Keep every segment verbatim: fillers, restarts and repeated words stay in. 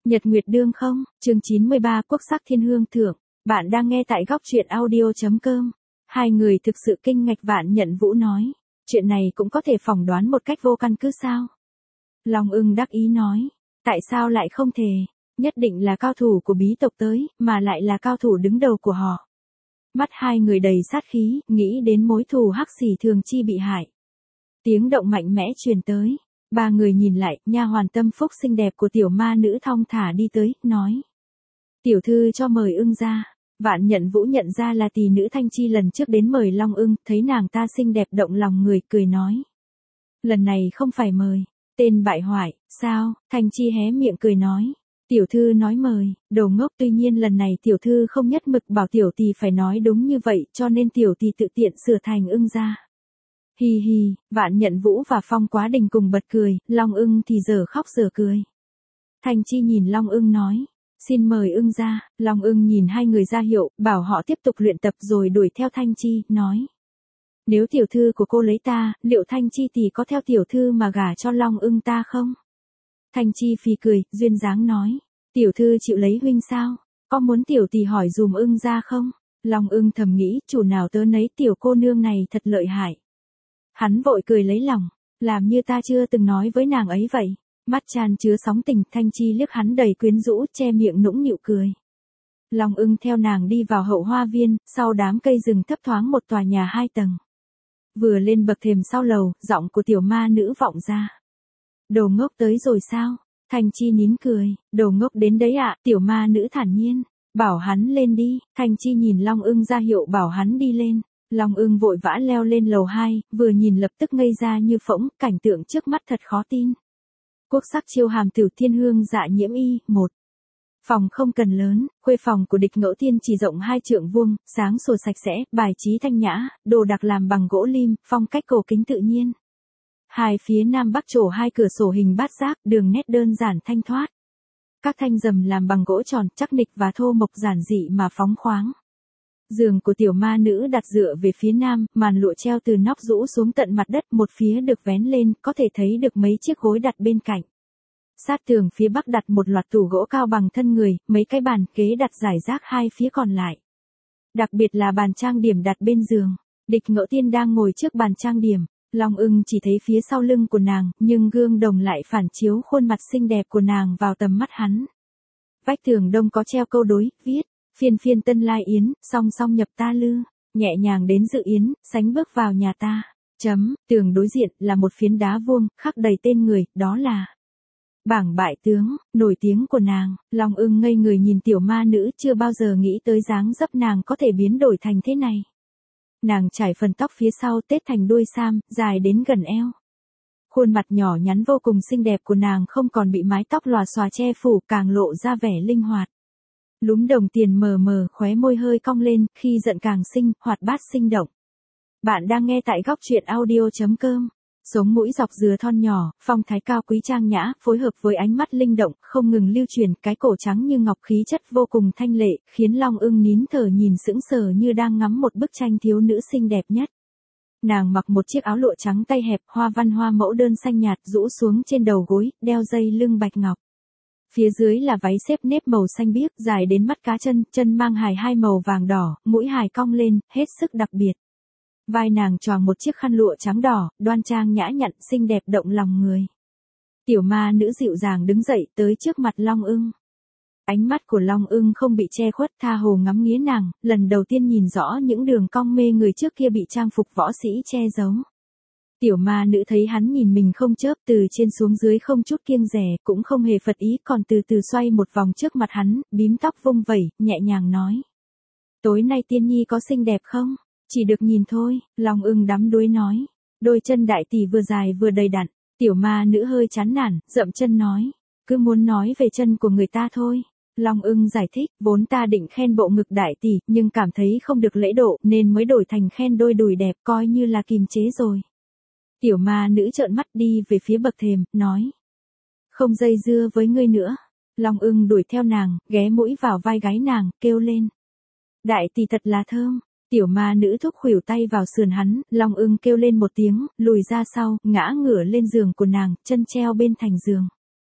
Nhật Nguyệt Đương không, chương chín mươi ba Quốc sắc thiên hương thượng. Bạn đang nghe tại góc truyện audio.com. Hai người thực sự kinh ngạc. Vạn Nhận Vũ nói. Chuyện này cũng có thể phỏng đoán một cách vô căn cứ sao? Long Ưng đắc ý nói. Tại sao lại không thể? Nhất định là cao thủ của bí tộc tới, mà lại là cao thủ đứng đầu của họ. Mắt hai người đầy sát khí, nghĩ đến mối thù Hắc Xỉ Thường Chi bị hại. Tiếng động mạnh mẽ truyền tới. Ba người nhìn lại, nha hoàn tâm phúc xinh đẹp của tiểu ma nữ thong thả đi tới, nói. Tiểu thư cho mời Ưng ra. Vạn Nhận Vũ nhận ra là tỷ nữ Thanh Chi lần trước đến mời Long Ưng, thấy nàng ta xinh đẹp động lòng người, cười nói. Lần này không phải mời. Tên bại hoại, sao? Thanh Chi hé miệng cười nói. Tiểu thư nói mời, đồ ngốc. Tuy nhiên lần này tiểu thư không nhất mực bảo tiểu tỷ phải nói đúng như vậy, cho nên tiểu tỷ tự tiện sửa thành Ưng ra. Hi hi, Vạn Nhận Vũ và Phong Quá Đình cùng bật cười, Long Ưng thì giờ khóc giờ cười. Thanh Chi nhìn Long Ưng nói, xin mời Ưng ra. Long Ưng nhìn hai người ra hiệu, bảo họ tiếp tục luyện tập rồi đuổi theo Thanh Chi, nói. Nếu tiểu thư của cô lấy ta, liệu Thanh Chi tỷ có theo tiểu thư mà gả cho Long Ưng ta không? Thanh Chi phì cười, duyên dáng nói, tiểu thư chịu lấy huynh sao? Có muốn tiểu tỷ hỏi dùm Ưng ra không? Long Ưng thầm nghĩ, chủ nào tớ nấy tiểu cô nương này thật lợi hại. Hắn vội cười lấy lòng, làm như ta chưa từng nói với nàng ấy vậy. Mắt tràn chứa sóng tình. Thanh Chi liếc hắn đầy quyến rũ, che miệng nũng nịu cười. Long Ưng theo nàng đi vào hậu hoa viên, sau đám cây rừng thấp thoáng một tòa nhà hai tầng. Vừa lên bậc thềm sau lầu, giọng của tiểu ma nữ vọng ra. Đồ ngốc tới rồi sao? Thanh Chi nín cười, đồ ngốc đến đấy ạ. Tiểu ma nữ thản nhiên, bảo hắn lên đi. Thanh Chi nhìn Long Ưng ra hiệu bảo hắn đi lên. Long Ưng vội vã leo lên lầu hai, vừa nhìn lập tức ngây ra như phỗng, cảnh tượng trước mắt thật khó tin. Quốc sắc chiêu hàm tiểu thiên hương dạ nhiễm y, một. Phòng không cần lớn, khuê phòng của Địch Ngẫu Tiên chỉ rộng hai trượng vuông, sáng sủa sạch sẽ, bài trí thanh nhã, đồ đạc làm bằng gỗ lim, phong cách cổ kính tự nhiên. Hai phía nam bắc trổ hai cửa sổ hình bát giác, đường nét đơn giản thanh thoát. Các thanh rầm làm bằng gỗ tròn, chắc nịch và thô mộc giản dị mà phóng khoáng. Giường của tiểu ma nữ đặt dựa về phía nam, màn lụa treo từ nóc rũ xuống tận mặt đất, một phía được vén lên, có thể thấy được mấy chiếc gối đặt bên cạnh. Sát tường phía bắc đặt một loạt tủ gỗ cao bằng thân người, mấy cái bàn ghế đặt rải rác hai phía còn lại. Đặc biệt là bàn trang điểm đặt bên giường. Địch Ngẫu Tiên đang ngồi trước bàn trang điểm, Long Ưng chỉ thấy phía sau lưng của nàng, nhưng gương đồng lại phản chiếu khuôn mặt xinh đẹp của nàng vào tầm mắt hắn. Vách tường đông có treo câu đối, viết. Phiên phiên tân lai yến, song song nhập ta lư, nhẹ nhàng đến dự yến, sánh bước vào nhà ta. Chấm, tường đối diện là một phiến đá vuông, khắc đầy tên người, đó là Bảng Bại Tướng, nổi tiếng của nàng. Long Ưng ngây người nhìn tiểu ma nữ, chưa bao giờ nghĩ tới dáng dấp nàng có thể biến đổi thành thế này. Nàng trải phần tóc phía sau tết thành đuôi sam, dài đến gần eo. Khuôn mặt nhỏ nhắn vô cùng xinh đẹp của nàng không còn bị mái tóc lòa xòa che phủ, càng lộ ra vẻ linh hoạt. Lúm đồng tiền mờ mờ, khóe môi hơi cong lên, khi giận càng xinh, hoạt bát sinh động. Bạn đang nghe tại góc truyện audio.com. Sống mũi dọc dừa thon nhỏ, phong thái cao quý trang nhã, phối hợp với ánh mắt linh động, không ngừng lưu truyền, cái cổ trắng như ngọc khí chất vô cùng thanh lệ, khiến Long Ưng nín thở nhìn sững sờ như đang ngắm một bức tranh thiếu nữ xinh đẹp nhất. Nàng mặc một chiếc áo lụa trắng tay hẹp, hoa văn hoa mẫu đơn xanh nhạt rũ xuống trên đầu gối, đeo dây lưng bạch ngọc. Phía dưới là váy xếp nếp màu xanh biếc, dài đến mắt cá chân, chân mang hài hai màu vàng đỏ, mũi hài cong lên, hết sức đặc biệt. Vai nàng choàng một chiếc khăn lụa trắng đỏ, đoan trang nhã nhặn, xinh đẹp động lòng người. Tiểu ma nữ dịu dàng đứng dậy tới trước mặt Long Ưng. Ánh mắt của Long Ưng không bị che khuất, tha hồ ngắm nghía nàng, lần đầu tiên nhìn rõ những đường cong mê người trước kia bị trang phục võ sĩ che giấu. Tiểu ma nữ thấy hắn nhìn mình không chớp, từ trên xuống dưới không chút kiêng dè, cũng không hề phật ý, còn từ từ xoay một vòng trước mặt hắn, bím tóc vung vẩy, nhẹ nhàng nói. Tối nay tiên nhi có xinh đẹp không? Chỉ được nhìn thôi. Long Ưng đắm đuối nói. Đôi chân đại tỷ vừa dài vừa đầy đặn. Tiểu ma nữ hơi chán nản, dậm chân nói. Cứ muốn nói về chân của người ta thôi. Long Ưng giải thích, vốn ta định khen bộ ngực đại tỷ, nhưng cảm thấy không được lễ độ, nên mới đổi thành khen đôi đùi đẹp, coi như là kìm chế rồi. Tiểu ma nữ trợn mắt đi về phía bậc thềm, nói. Không dây dưa với ngươi nữa. Long Ưng đuổi theo nàng, ghé mũi vào vai gái nàng, kêu lên. Đại tỷ thật là thơm. Tiểu ma nữ thúc khuỷu tay vào sườn hắn, Long Ưng kêu lên một tiếng, lùi ra sau, ngã ngửa lên giường của nàng, chân treo bên thành giường.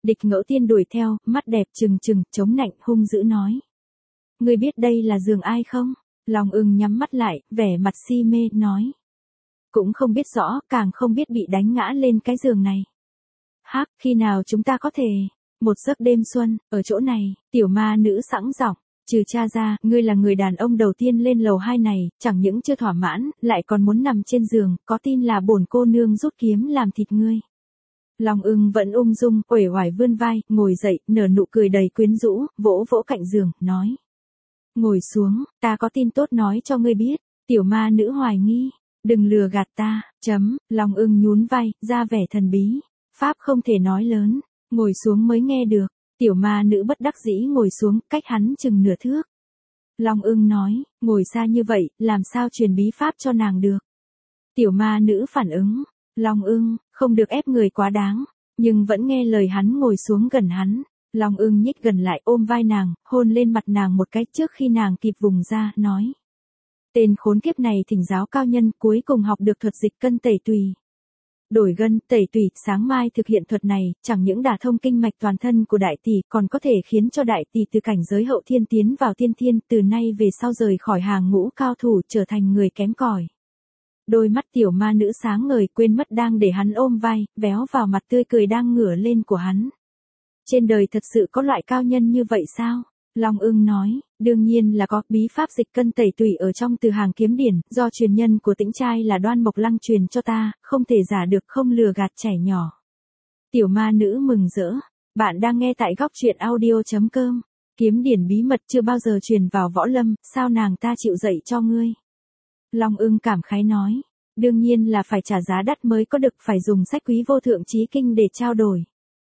Địch Ngẫu Tiên đuổi theo, mắt đẹp trừng trừng, chống nạnh, hung dữ nói. Ngươi biết đây là giường ai không? Long Ưng nhắm mắt lại, vẻ mặt si mê, nói. Cũng không biết rõ, càng không biết bị đánh ngã lên cái giường này. Hắc, khi nào chúng ta có thể? Một giấc đêm xuân, ở chỗ này, tiểu ma nữ sẵn giọng. Trừ cha ra, ngươi là người đàn ông đầu tiên lên lầu hai này, chẳng những chưa thỏa mãn, lại còn muốn nằm trên giường, có tin là bổn cô nương rút kiếm làm thịt ngươi. Long Ưng vẫn ung dung, uể oải vươn vai, ngồi dậy, nở nụ cười đầy quyến rũ, vỗ vỗ cạnh giường, nói. Ngồi xuống, ta có tin tốt nói cho ngươi biết. Tiểu ma nữ hoài nghi, đừng lừa gạt ta, chấm, Long Ưng nhún vai, ra vẻ thần bí. Pháp không thể nói lớn, ngồi xuống mới nghe được. Tiểu ma nữ bất đắc dĩ ngồi xuống, cách hắn chừng nửa thước. Long Ưng nói, ngồi xa như vậy, làm sao truyền bí pháp cho nàng được. Tiểu ma nữ phản ứng, Long Ưng, không được ép người quá đáng, nhưng vẫn nghe lời hắn ngồi xuống gần hắn. Long Ưng nhích gần lại ôm vai nàng, hôn lên mặt nàng một cái trước khi nàng kịp vùng ra, nói. Tên khốn kiếp này thỉnh giáo cao nhân cuối cùng học được thuật dịch cân tẩy tùy. Đổi gân, tẩy tùy, sáng mai thực hiện thuật này, chẳng những đả thông kinh mạch toàn thân của đại tỷ, còn có thể khiến cho đại tỷ từ cảnh giới hậu thiên tiến vào tiên thiên, từ nay về sau rời khỏi hàng ngũ cao thủ trở thành người kém cỏi. Đôi mắt tiểu ma nữ sáng ngời quên mất đang để hắn ôm vai, véo vào mặt tươi cười đang ngửa lên của hắn. Trên đời thật sự có loại cao nhân như vậy sao? Long Ưng nói, đương nhiên là có, bí pháp dịch cân tẩy tùy ở trong từ hàng kiếm điển, do truyền nhân của Tĩnh trai là Đoan Mộc Lăng truyền cho ta, không thể giả được, không lừa gạt trẻ nhỏ. Tiểu ma nữ mừng rỡ, bạn đang nghe tại góc truyện audio chấm com, kiếm điển bí mật chưa bao giờ truyền vào võ lâm, sao nàng ta chịu dạy cho ngươi? Long Ưng cảm khái nói, đương nhiên là phải trả giá đắt mới có được, phải dùng sách quý vô thượng chí kinh để trao đổi.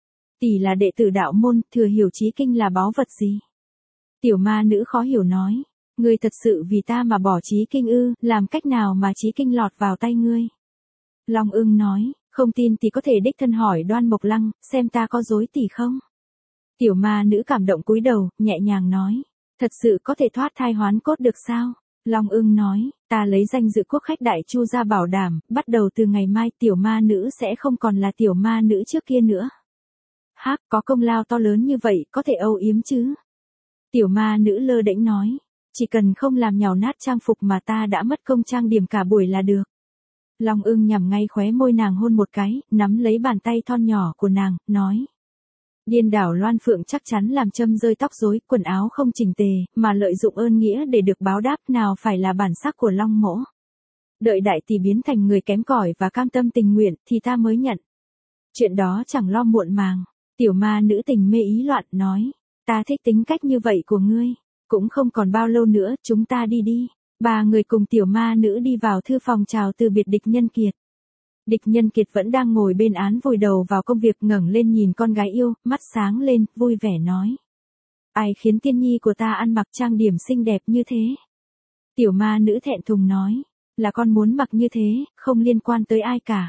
Tỷ là đệ tử đạo môn, thừa hiểu chí kinh là báu vật gì? Tiểu ma nữ khó hiểu nói, ngươi thật sự vì ta mà bỏ chí kinh ư, làm cách nào mà chí kinh lọt vào tay ngươi? Long Ưng nói, không tin thì có thể đích thân hỏi Đoan Mộc Lăng, xem ta có dối tỷ không? Tiểu ma nữ cảm động cúi đầu, nhẹ nhàng nói, thật sự có thể thoát thai hoán cốt được sao? Long Ưng nói, ta lấy danh dự quốc khách đại chu ra bảo đảm, bắt đầu từ ngày mai tiểu ma nữ sẽ không còn là tiểu ma nữ trước kia nữa. Hắc, có công lao to lớn như vậy, có thể âu yếm chứ? Tiểu ma nữ lơ đễnh nói, chỉ cần không làm nhàu nát trang phục mà ta đã mất công trang điểm cả buổi là được. Long Ưng nhằm ngay khóe môi nàng hôn một cái, nắm lấy bàn tay thon nhỏ của nàng, nói. Điên đảo Loan Phượng chắc chắn làm châm rơi tóc rối, quần áo không chỉnh tề, mà lợi dụng ơn nghĩa để được báo đáp, nào phải là bản sắc của Long mỗ. Đợi đại tỷ biến thành người kém cỏi và cam tâm tình nguyện, thì ta mới nhận. Chuyện đó chẳng lo muộn màng. Tiểu ma nữ tình mê ý loạn, nói. Ta thích tính cách như vậy của ngươi. Cũng không còn bao lâu nữa, chúng ta đi đi. Ba người cùng tiểu ma nữ đi vào thư phòng chào từ biệt Địch Nhân Kiệt. Địch Nhân Kiệt vẫn đang ngồi bên án vùi đầu vào công việc, ngẩng lên nhìn con gái yêu, mắt sáng lên, vui vẻ nói. Ai khiến tiên nhi của ta ăn mặc trang điểm xinh đẹp như thế? Tiểu ma nữ thẹn thùng nói. Là con muốn mặc như thế, không liên quan tới ai cả.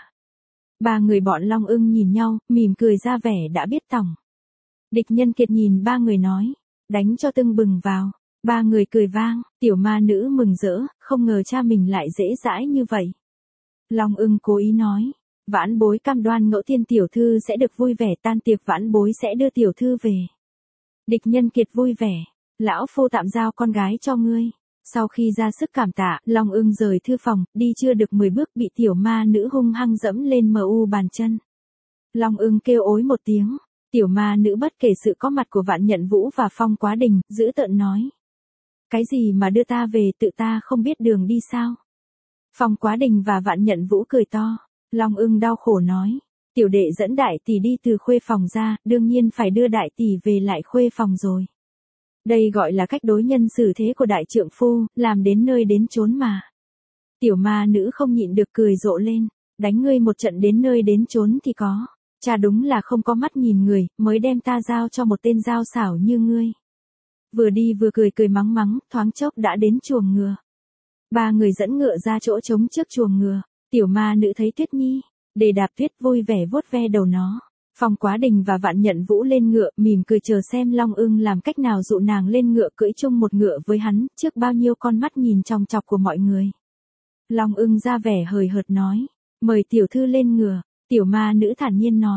Ba người bọn Long Ưng nhìn nhau, mỉm cười ra vẻ đã biết tòng. Địch Nhân Kiệt nhìn ba người nói. Đánh cho tưng bừng vào. Ba người cười vang, tiểu ma nữ mừng rỡ, không ngờ cha mình lại dễ dãi như vậy. Long Ưng cố ý nói. Vãn bối cam đoan Ngẫu Tiên tiểu thư sẽ được vui vẻ, tan tiệc vãn bối sẽ đưa tiểu thư về. Địch Nhân Kiệt vui vẻ. Lão phu tạm giao con gái cho ngươi. Sau khi ra sức cảm tạ, Long Ưng rời thư phòng, đi chưa được mười bước bị tiểu ma nữ hung hăng dẫm lên mờ u bàn chân. Long Ưng kêu ối một tiếng, tiểu ma nữ bất kể sự có mặt của Vạn Nhận Vũ và Phong Quá Đình, dữ tợn nói. Cái gì mà đưa ta về, tự ta không biết đường đi sao? Phong Quá Đình và Vạn Nhận Vũ cười to, Long Ưng đau khổ nói. Tiểu đệ dẫn đại tỷ đi từ khuê phòng ra, đương nhiên phải đưa đại tỷ về lại khuê phòng rồi. Đây gọi là cách đối nhân xử thế của đại trượng phu, làm đến nơi đến chốn mà. Tiểu ma nữ không nhịn được cười rộ lên, đánh ngươi một trận đến nơi đến chốn thì có. Cha đúng là không có mắt nhìn người, mới đem ta giao cho một tên giao xảo như ngươi. Vừa đi vừa cười cười mắng mắng, thoáng chốc đã đến chuồng ngựa. Ba người dẫn ngựa ra chỗ trống trước chuồng ngựa, tiểu ma nữ thấy Tuyết Nhi, đề đạp Tuyết vui vẻ vuốt ve đầu nó. Phong Quá Đình và Vạn Nhận Vũ lên ngựa, mỉm cười chờ xem Long Ưng làm cách nào dụ nàng lên ngựa cưỡi chung một ngựa với hắn, trước bao nhiêu con mắt nhìn chòng chọc của mọi người. Long Ưng ra vẻ hời hợt nói, mời tiểu thư lên ngựa, tiểu ma nữ thản nhiên nói,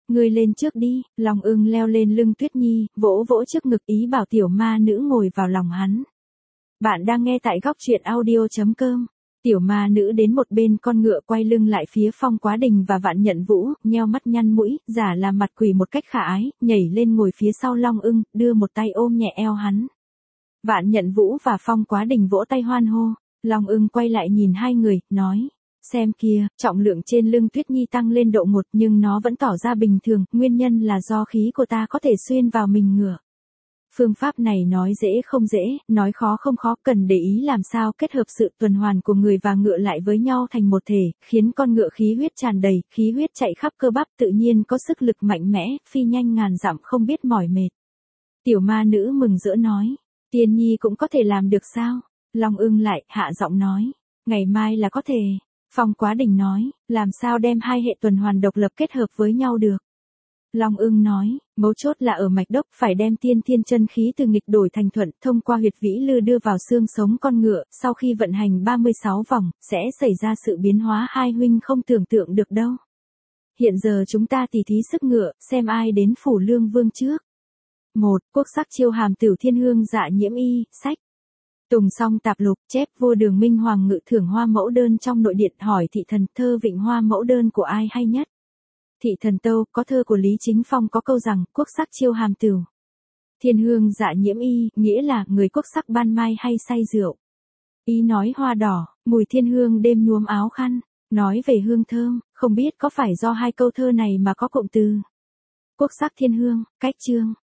Ngươi lên trước đi, Long Ưng leo lên lưng Tuyết Nhi, vỗ vỗ trước ngực ý bảo tiểu ma nữ ngồi vào lòng hắn. Bạn đang nghe tại góc truyện audio.com. Tiểu ma nữ đến một bên con ngựa quay lưng lại phía Phong Quá Đình và Vạn Nhận Vũ, nheo mắt nhăn mũi, giả làm mặt quỷ một cách khả ái, nhảy lên ngồi phía sau Long Ưng, đưa một tay ôm nhẹ eo hắn. Vạn Nhận Vũ và Phong Quá Đình vỗ tay hoan hô. Long Ưng quay lại nhìn hai người, nói. Xem kia, trọng lượng trên lưng Tuyết Nhi tăng lên độ một nhưng nó vẫn tỏ ra bình thường, nguyên nhân là do khí của ta có thể xuyên vào mình ngựa. Phương pháp này nói dễ không dễ, nói khó không khó, cần để ý làm sao kết hợp sự tuần hoàn của người và ngựa lại với nhau thành một thể, khiến con ngựa khí huyết tràn đầy, khí huyết chạy khắp cơ bắp tự nhiên có sức lực mạnh mẽ, phi nhanh ngàn dặm không biết mỏi mệt. Tiểu ma nữ mừng rỡ nói, Tiên Nhi cũng có thể làm được sao? Long Ưng lại hạ giọng nói, ngày mai là có thể. Phong Quá Đình nói, làm sao đem hai hệ tuần hoàn độc lập kết hợp với nhau được? Long Ưng nói, mấu chốt là ở mạch đốc phải đem tiên thiên chân khí từ nghịch đổi thành thuận, thông qua huyệt vĩ lư đưa vào xương sống con ngựa, sau khi vận hành ba mươi sáu vòng, sẽ xảy ra sự biến hóa hai huynh không tưởng tượng được đâu. Hiện giờ chúng ta tỉ thí sức ngựa, xem ai đến phủ lương vương trước. một. Quốc sắc chiêu hàm Tửu Thiên Hương Dạ Nhiễm Y, sách. Tùng Song Tạp Lục, chép vua Đường Minh Hoàng ngự thưởng hoa mẫu đơn trong nội điện, hỏi thị thần thơ vịnh hoa mẫu đơn của ai hay nhất? Thị thần tâu, có thơ của Lý Chính Phong có câu rằng, quốc sắc chiêu hàm Tửu Thiên Hương Dạ Nhiễm Y, nghĩa là người quốc sắc ban mai hay say rượu. Ý nói hoa đỏ, mùi thiên hương đêm nhuốm áo khăn, nói về hương thơm, không biết có phải do hai câu thơ này mà có cụm từ. Quốc sắc thiên hương, cách chương.